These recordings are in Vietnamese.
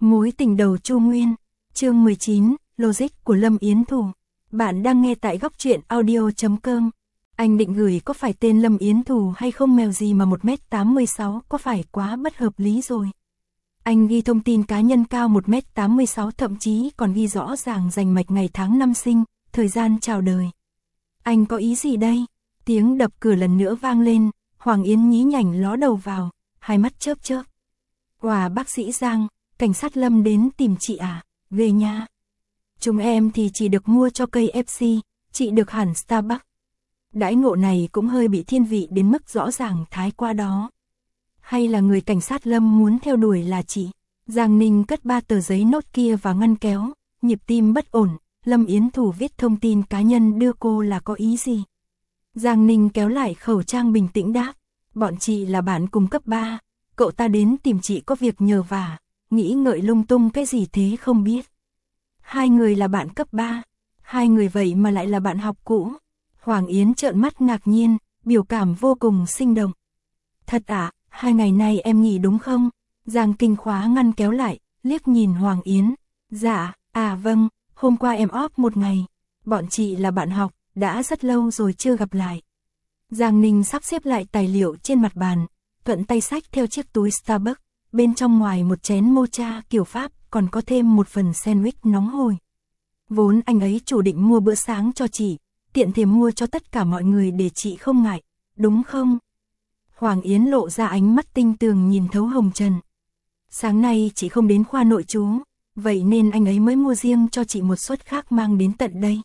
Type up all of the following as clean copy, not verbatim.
Mối tình đầu Chu Nguyên, chương 19, Logic của Lâm Yến Thủ. Bạn đang nghe tại góc truyện audio.com. Anh định gửi có phải tên Lâm Yến Thủ hay không, mèo gì mà 1m86 có phải quá bất hợp lý rồi. Anh ghi thông tin cá nhân cao 1m86, thậm chí còn ghi rõ ràng rành mạch ngày tháng năm sinh, thời gian chào đời. Anh có ý gì đây? Tiếng đập cửa lần nữa vang lên, Hoàng Yến nhí nhảnh ló đầu vào, hai mắt chớp chớp. Quả bác sĩ Giang, cảnh sát Lâm đến tìm chị à? Về nhà. Chúng em thì chỉ được mua cho cây FC, chị được hẳn Starbucks. Đãi ngộ này cũng hơi bị thiên vị đến mức rõ ràng thái qua đó. Hay là người cảnh sát Lâm muốn theo đuổi là chị? Giang Ninh cất 3 tờ giấy nốt kia vào ngăn kéo, nhịp tim bất ổn. Lâm Yến Thủ viết thông tin cá nhân đưa cô là có ý gì? Giang Ninh kéo lại khẩu trang bình tĩnh đáp. Bọn chị là bạn cùng cấp 3, cậu ta đến tìm chị có việc nhờ vả, nghĩ ngợi lung tung cái gì thế không biết. Hai người là bạn cấp 3, hai người vậy mà lại là bạn học cũ. Hoàng Yến trợn mắt ngạc nhiên, biểu cảm vô cùng sinh động. Thật ạ, 2 ngày nay em nghỉ đúng không? Giang Kinh khóa ngăn kéo lại, liếc nhìn Hoàng Yến. Dạ, vâng, hôm qua em off 1 ngày. Bọn chị là bạn học, đã rất lâu rồi chưa gặp lại. Giang Ninh sắp xếp lại tài liệu trên mặt bàn, thuận tay xách theo chiếc túi Starbucks, bên trong ngoài một chén mocha kiểu Pháp, còn có thêm một phần sandwich nóng hổi. Vốn anh ấy chủ định mua bữa sáng cho chị, tiện thể mua cho tất cả mọi người để chị không ngại, đúng không? Hoàng Yến lộ ra ánh mắt tinh tường nhìn thấu hồng trần. Sáng nay chị không đến khoa nội trú, vậy nên anh ấy mới mua riêng cho chị một suất khác mang đến tận đây.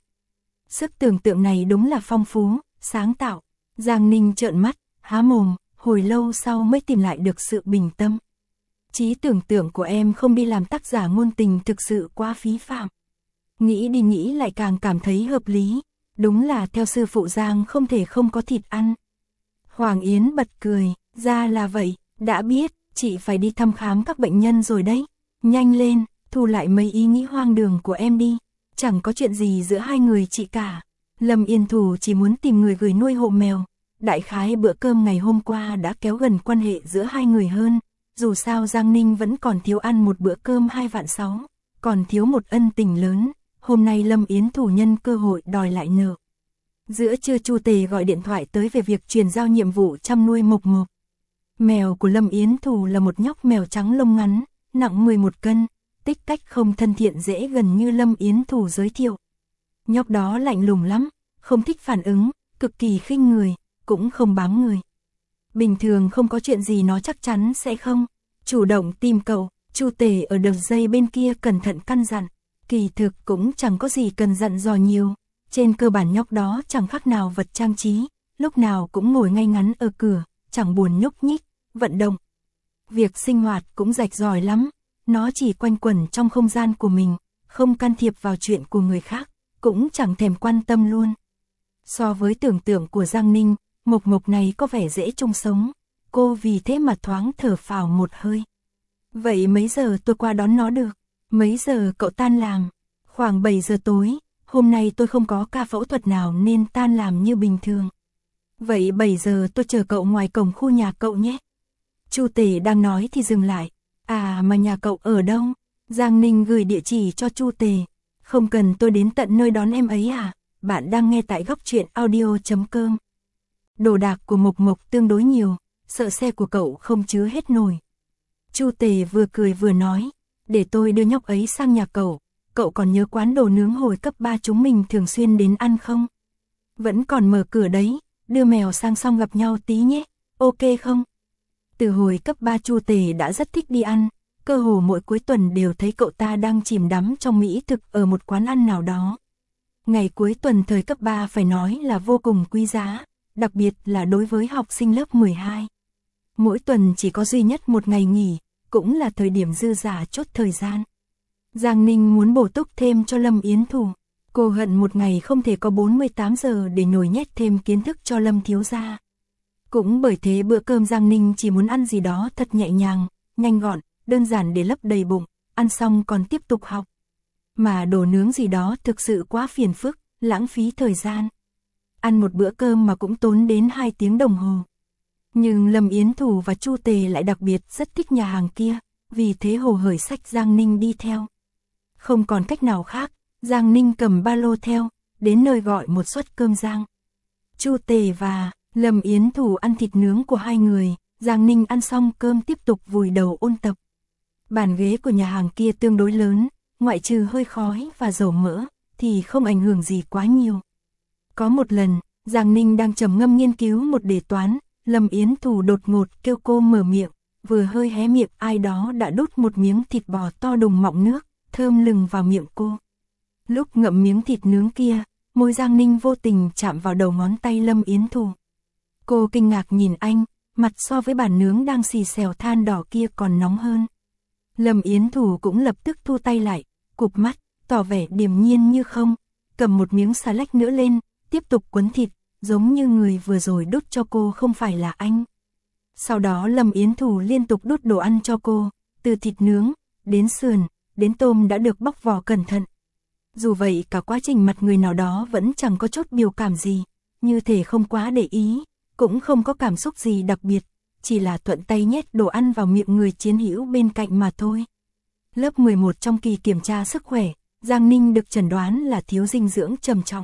Sức tưởng tượng này đúng là phong phú, sáng tạo. Giang Ninh trợn mắt, há mồm, hồi lâu sau mới tìm lại được sự bình tâm. Trí tưởng tượng của em không đi làm tác giả ngôn tình thực sự quá phí phạm. Nghĩ đi nghĩ lại càng cảm thấy hợp lý. Đúng là theo sư phụ Giang không thể không có thịt ăn. Hoàng Yến bật cười, ra là vậy, đã biết, chị phải đi thăm khám các bệnh nhân rồi đấy. Nhanh lên, thu lại mấy ý nghĩ hoang đường của em đi. Chẳng có chuyện gì giữa hai người chị cả. Lâm Yến Thủ chỉ muốn tìm người gửi nuôi hộ mèo. Đại khái bữa cơm ngày hôm qua đã kéo gần quan hệ giữa hai người hơn. Dù sao Giang Ninh vẫn còn thiếu ăn một bữa cơm 2,6 vạn, còn thiếu một ân tình lớn. Hôm nay Lâm Yến Thủ nhân cơ hội đòi lại nợ. Giữa trưa Chu Tề gọi điện thoại tới về việc chuyển giao nhiệm vụ chăm nuôi Mộc Mộc. Mèo của Lâm Yến Thủ là một nhóc mèo trắng lông ngắn, nặng 11 cân, tích cách không thân thiện dễ gần như Lâm Yến Thủ giới thiệu. Nhóc đó lạnh lùng lắm, không thích phản ứng, cực kỳ khinh người, cũng không bám người. Bình thường không có chuyện gì nó chắc chắn sẽ không chủ động tìm cậu. Chu Tề ở đầu dây bên kia cẩn thận căn dặn. Kỳ thực cũng chẳng có gì cần dặn dò nhiều. Trên cơ bản nhóc đó chẳng khác nào vật trang trí, lúc nào cũng ngồi ngay ngắn ở cửa, chẳng buồn nhúc nhích, vận động. Việc sinh hoạt cũng rạch ròi lắm, nó chỉ quanh quẩn trong không gian của mình, không can thiệp vào chuyện của người khác, cũng chẳng thèm quan tâm luôn. So với tưởng tượng của Giang Ninh, Mộc Mộc này có vẻ dễ chung sống, cô vì thế mà thoáng thở phào một hơi. Vậy mấy giờ tôi qua đón nó được? Mấy giờ cậu tan làm? Khoảng 7 giờ tối, hôm nay tôi không có ca phẫu thuật nào nên tan làm như bình thường. Vậy 7 giờ tôi chờ cậu ngoài cổng khu nhà cậu nhé. Chu Tề đang nói thì dừng lại. Mà nhà cậu ở đâu? Giang Ninh gửi địa chỉ cho Chu Tề. Không cần tôi đến tận nơi đón em ấy à? Bạn đang nghe tại góc truyện audio.com. Đồ đạc của Mộc Mộc tương đối nhiều, sợ xe của cậu không chứa hết nổi. Chu Tề vừa cười vừa nói, để tôi đưa nhóc ấy sang nhà cậu. Cậu còn nhớ quán đồ nướng hồi cấp 3 chúng mình thường xuyên đến ăn không? Vẫn còn mở cửa đấy, đưa mèo sang xong gặp nhau tí nhé, ok không? Từ hồi cấp 3 Chu Tề đã rất thích đi ăn, cơ hồ mỗi cuối tuần đều thấy cậu ta đang chìm đắm trong mỹ thực ở một quán ăn nào đó. Ngày cuối tuần thời cấp 3 phải nói là vô cùng quý giá, đặc biệt là đối với học sinh lớp 12. Mỗi tuần chỉ có duy nhất một ngày nghỉ, cũng là thời điểm dư dả chốt thời gian. Giang Ninh muốn bổ túc thêm cho Lâm Yến Thủ. Cô hận một ngày không thể có 48 giờ để nhồi nhét thêm kiến thức cho Lâm thiếu gia. Cũng bởi thế bữa cơm Giang Ninh chỉ muốn ăn gì đó thật nhẹ nhàng, nhanh gọn, đơn giản để lấp đầy bụng, ăn xong còn tiếp tục học. Mà đồ nướng gì đó thực sự quá phiền phức, lãng phí thời gian. Ăn một bữa cơm mà cũng tốn đến 2 tiếng đồng hồ. Nhưng Lâm Yến Thủ và Chu Tề lại đặc biệt rất thích nhà hàng kia, vì thế hồ hởi xách Giang Ninh đi theo. Không còn cách nào khác, Giang Ninh cầm ba lô theo, đến nơi gọi một suất cơm rang. Chu Tề và Lâm Yến Thủ ăn thịt nướng của hai người, Giang Ninh ăn xong cơm tiếp tục vùi đầu ôn tập. Bàn ghế của nhà hàng kia tương đối lớn, ngoại trừ hơi khói và dầu mỡ, thì không ảnh hưởng gì quá nhiều. Có một lần, Giang Ninh đang trầm ngâm nghiên cứu một đề toán, Lâm Yến Thủ đột ngột kêu cô mở miệng, vừa hơi hé miệng ai đó đã đút một miếng thịt bò to đùng mọng nước, thơm lừng vào miệng cô. Lúc ngậm miếng thịt nướng kia, môi Giang Ninh vô tình chạm vào đầu ngón tay Lâm Yến Thủ. Cô kinh ngạc nhìn anh, mặt so với bàn nướng đang xì xèo than đỏ kia còn nóng hơn. Lâm Yến Thủ cũng lập tức thu tay lại, cụp mắt, tỏ vẻ điềm nhiên như không, cầm một miếng xà lách nữa lên, tiếp tục quấn thịt, giống như người vừa rồi đút cho cô không phải là anh. Sau đó Lâm Yến Thủ liên tục đút đồ ăn cho cô, từ thịt nướng, đến sườn, đến tôm đã được bóc vỏ cẩn thận. Dù vậy cả quá trình mặt người nào đó vẫn chẳng có chút biểu cảm gì, như thể không quá để ý, cũng không có cảm xúc gì đặc biệt, chỉ là thuận tay nhét đồ ăn vào miệng người chiến hữu bên cạnh mà thôi. Lớp 11 trong kỳ kiểm tra sức khỏe, Giang Ninh được chẩn đoán là thiếu dinh dưỡng trầm trọng.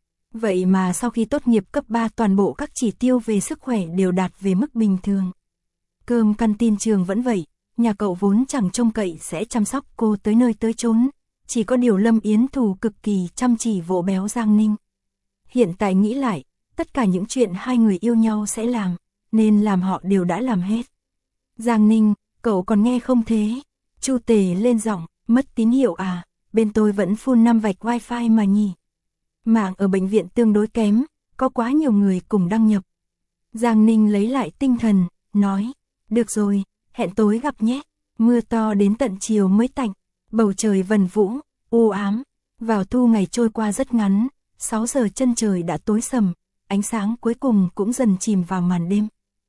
Vậy mà sau khi tốt nghiệp cấp 3 toàn bộ các chỉ tiêu về sức khỏe đều đạt về mức bình thường. Cơm canteen trường vẫn vậy, nhà cậu vốn chẳng trông cậy sẽ chăm sóc cô tới nơi tới chốn, chỉ có điều Lâm Yến Thủ cực kỳ chăm chỉ vỗ béo Giang Ninh. Hiện tại nghĩ lại, tất cả những chuyện hai người yêu nhau sẽ làm, nên làm họ đều đã làm hết. Giang Ninh, cậu còn nghe không thế? Chu Tề lên giọng, mất tín hiệu à, bên tôi vẫn full 5 vạch wifi mà nhỉ. Mạng ở bệnh viện tương đối kém, có quá nhiều người cùng đăng nhập. Giang Ninh lấy lại tinh thần, nói, được rồi, hẹn tối gặp nhé. Mưa to đến tận chiều mới tạnh, bầu trời vần vũ, u ám. Vào thu ngày trôi qua rất ngắn, 6 giờ chân trời đã tối sầm, ánh sáng cuối cùng cũng dần chìm vào màn đêm.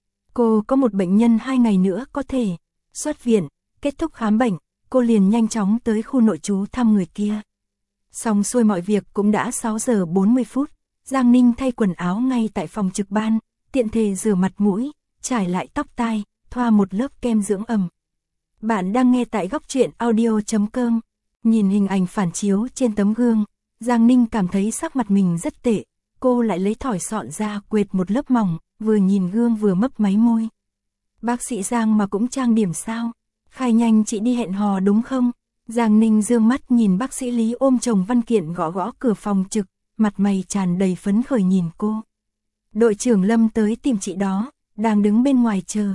Cô có một bệnh nhân 2 ngày nữa có thể xuất viện, kết thúc khám bệnh, cô liền nhanh chóng tới khu nội trú thăm người kia. Xong xuôi mọi việc cũng đã 6 giờ 40 phút, Giang Ninh thay quần áo ngay tại phòng trực ban, tiện thể rửa mặt mũi, trải lại tóc tai, thoa một lớp kem dưỡng ẩm. Bạn đang nghe tại Góc Truyện Audio.com. Nhìn hình ảnh phản chiếu trên tấm gương, Giang Ninh cảm thấy sắc mặt mình rất tệ, cô lại lấy thỏi xọn ra quệt một lớp mỏng, vừa nhìn gương vừa mấp máy môi. Bác sĩ Giang mà cũng trang điểm sao? Khai nhanh chị đi hẹn hò đúng không? Giang Ninh dương mắt nhìn bác sĩ Lý ôm chồng văn kiện gõ gõ cửa phòng trực, mặt mày tràn đầy phấn khởi nhìn cô. Đội trưởng Lâm tới tìm chị đó, đang đứng bên ngoài chờ.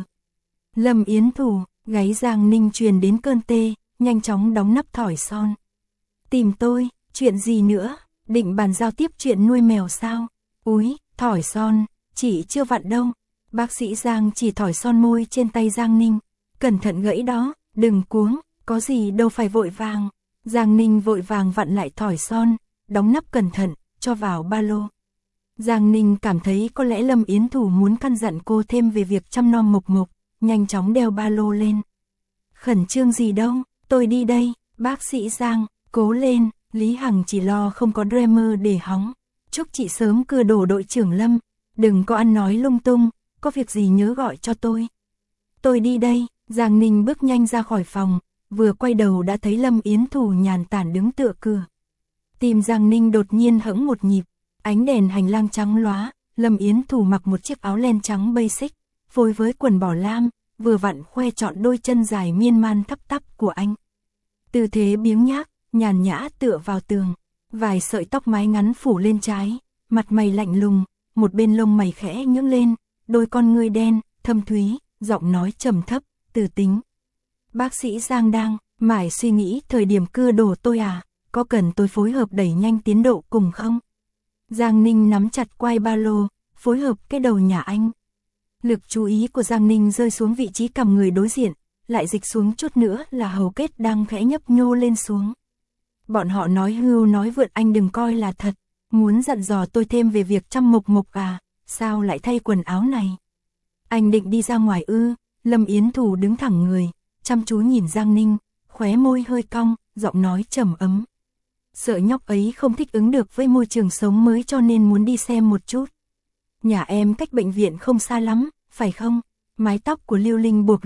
Lâm Yến Thủ, gáy Giang Ninh truyền đến cơn tê, nhanh chóng đóng nắp thỏi son. Tìm tôi, chuyện gì nữa, định bàn giao tiếp chuyện nuôi mèo sao? Úi, thỏi son, chị chưa vặn đâu. Bác sĩ Giang chỉ thỏi son môi trên tay Giang Ninh. Cẩn thận gãy đó, đừng cuống, có gì đâu phải vội vàng. Giang Ninh vội vàng vặn lại thỏi son, đóng nắp cẩn thận, cho vào ba lô. Giang Ninh cảm thấy có lẽ Lâm Yến Thủ muốn căn dặn cô thêm về việc chăm nom Mộc Mộc, nhanh chóng đeo ba lô lên. Khẩn trương gì đâu, tôi đi đây, bác sĩ Giang, cố lên, Lý Hằng chỉ lo không có dreamer để hóng. Chúc chị sớm cưa đổ đội trưởng Lâm, đừng có ăn nói lung tung, có việc gì nhớ gọi cho tôi. Tôi đi đây, Giang Ninh bước nhanh ra khỏi phòng, vừa quay đầu đã thấy Lâm Yến Thủ nhàn tản đứng tựa cửa. Tim Giang Ninh đột nhiên hững một nhịp, ánh đèn hành lang trắng lóa, Lâm Yến Thủ mặc một chiếc áo len trắng basic, phối với quần bỏ lam, vừa vặn khoe trọn đôi chân dài miên man thấp tắp của anh. Tư thế biếng nhác, nhàn nhã tựa vào tường, vài sợi tóc mái ngắn phủ lên trái, mặt mày lạnh lùng, một bên lông mày khẽ nhướng lên, đôi con ngươi đen, thâm thúy, giọng nói trầm thấp, từ tính. Bác sĩ Giang đang mải suy nghĩ thời điểm cưa đổ tôi à, có cần tôi phối hợp đẩy nhanh tiến độ cùng không? Giang Ninh nắm chặt quai ba lô, phối hợp cái đầu nhà anh. Lực chú ý của Giang Ninh rơi xuống vị trí cằm người đối diện, lại dịch xuống chút nữa là hầu kết đang khẽ nhấp nhô lên xuống. Bọn họ nói hưu nói vượn anh đừng coi là thật, muốn dặn dò tôi thêm về việc chăm Mộc Mộc à, sao lại thay quần áo này? Anh định đi ra ngoài ư? Lâm Yến Thủ đứng thẳng người, chăm chú nhìn Giang Ninh, khóe môi hơi cong, giọng nói trầm ấm. Sợ nhóc ấy không thích ứng được với môi trường sống mới cho nên muốn đi xem một chút. Nhà em cách bệnh viện không xa lắm, phải không? Mái tóc của Lưu Linh buộc lỏng,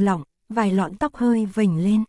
vài lọn tóc hơi vểnh lên.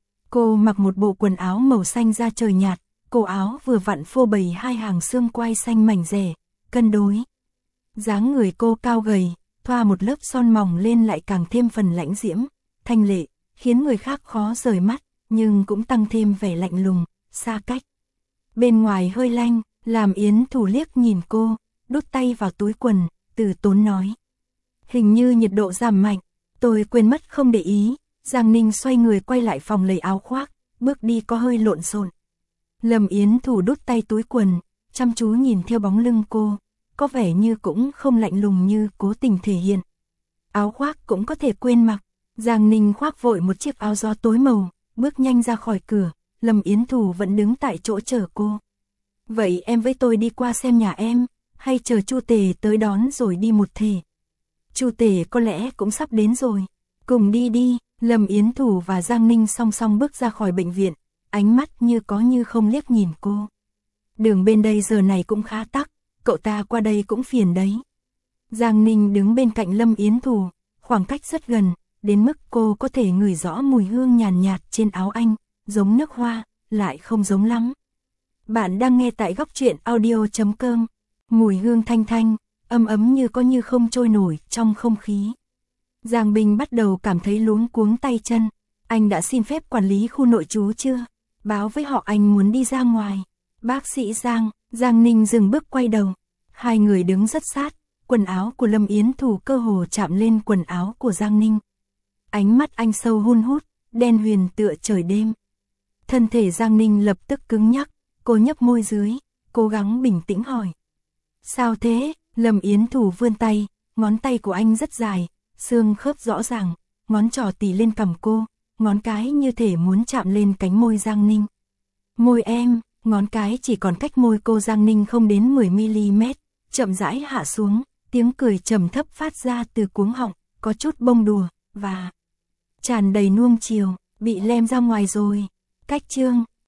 Cô mặc một bộ quần áo màu xanh da trời nhạt, cổ áo vừa vặn phô bày hai hàng xương quai xanh mảnh dẻ, cân đối. Dáng người cô cao gầy, thoa một lớp son mỏng lên lại càng thêm phần lãnh diễm, thanh lệ, khiến người khác khó rời mắt, nhưng cũng tăng thêm vẻ lạnh lùng, xa cách. Bên ngoài hơi lanh, làm Yến Thủ liếc nhìn cô, đút tay vào túi quần, từ tốn nói. Hình như nhiệt độ giảm mạnh, tôi quên mất không để ý. Giang Ninh xoay người quay lại phòng lấy áo khoác, bước đi có hơi lộn xộn. Lâm Yến Thủ đút tay túi quần, chăm chú nhìn theo bóng lưng cô, có vẻ như cũng không lạnh lùng như cố tình thể hiện. Áo khoác cũng có thể quên mặc. Giang Ninh khoác vội một chiếc áo gió tối màu, bước nhanh ra khỏi cửa, Lâm Yến Thủ vẫn đứng tại chỗ chờ cô. Vậy em với tôi đi qua xem nhà em, hay chờ Chu Tề tới đón rồi đi một thể? Chu Tề có lẽ cũng sắp đến rồi. Cùng đi đi. Lâm Yến Thủ và Giang Ninh song song bước ra khỏi bệnh viện, ánh mắt như có như không liếc nhìn cô. Đường bên đây giờ này cũng khá tắc, cậu ta qua đây cũng phiền đấy. Giang Ninh đứng bên cạnh Lâm Yến Thủ, khoảng cách rất gần, đến mức cô có thể ngửi rõ mùi hương nhàn nhạt trên áo anh, giống nước hoa, lại không giống lắm. Bạn đang nghe tại góc truyện audio.com, mùi hương thanh thanh, ấm ấm như có như không trôi nổi trong không khí. Giang Bình bắt đầu cảm thấy luống cuống tay chân. Anh đã xin phép quản lý khu nội trú chưa? Báo với họ anh muốn đi ra ngoài. Bác sĩ Giang, Giang Ninh dừng bước quay đầu. Hai người đứng rất sát, quần áo của Lâm Yến Thủ cơ hồ chạm lên quần áo của Giang Ninh. Ánh mắt anh sâu hun hút, đen huyền tựa trời đêm. Thân thể Giang Ninh lập tức cứng nhắc, cô nhấp môi dưới, cố gắng bình tĩnh hỏi. Sao thế? Lâm Yến Thủ vươn tay, ngón tay của anh rất dài. Xương khớp rõ ràng, ngón trỏ tì lên cằm cô, ngón cái như thể muốn chạm lên cánh môi Giang Ninh. Môi em, ngón cái chỉ còn cách môi cô Giang Ninh không đến 10mm, chậm rãi hạ xuống, tiếng cười trầm thấp phát ra từ cuống họng, có chút bông đùa, và tràn đầy nuông chiều, bị lem ra ngoài rồi. Cách chương.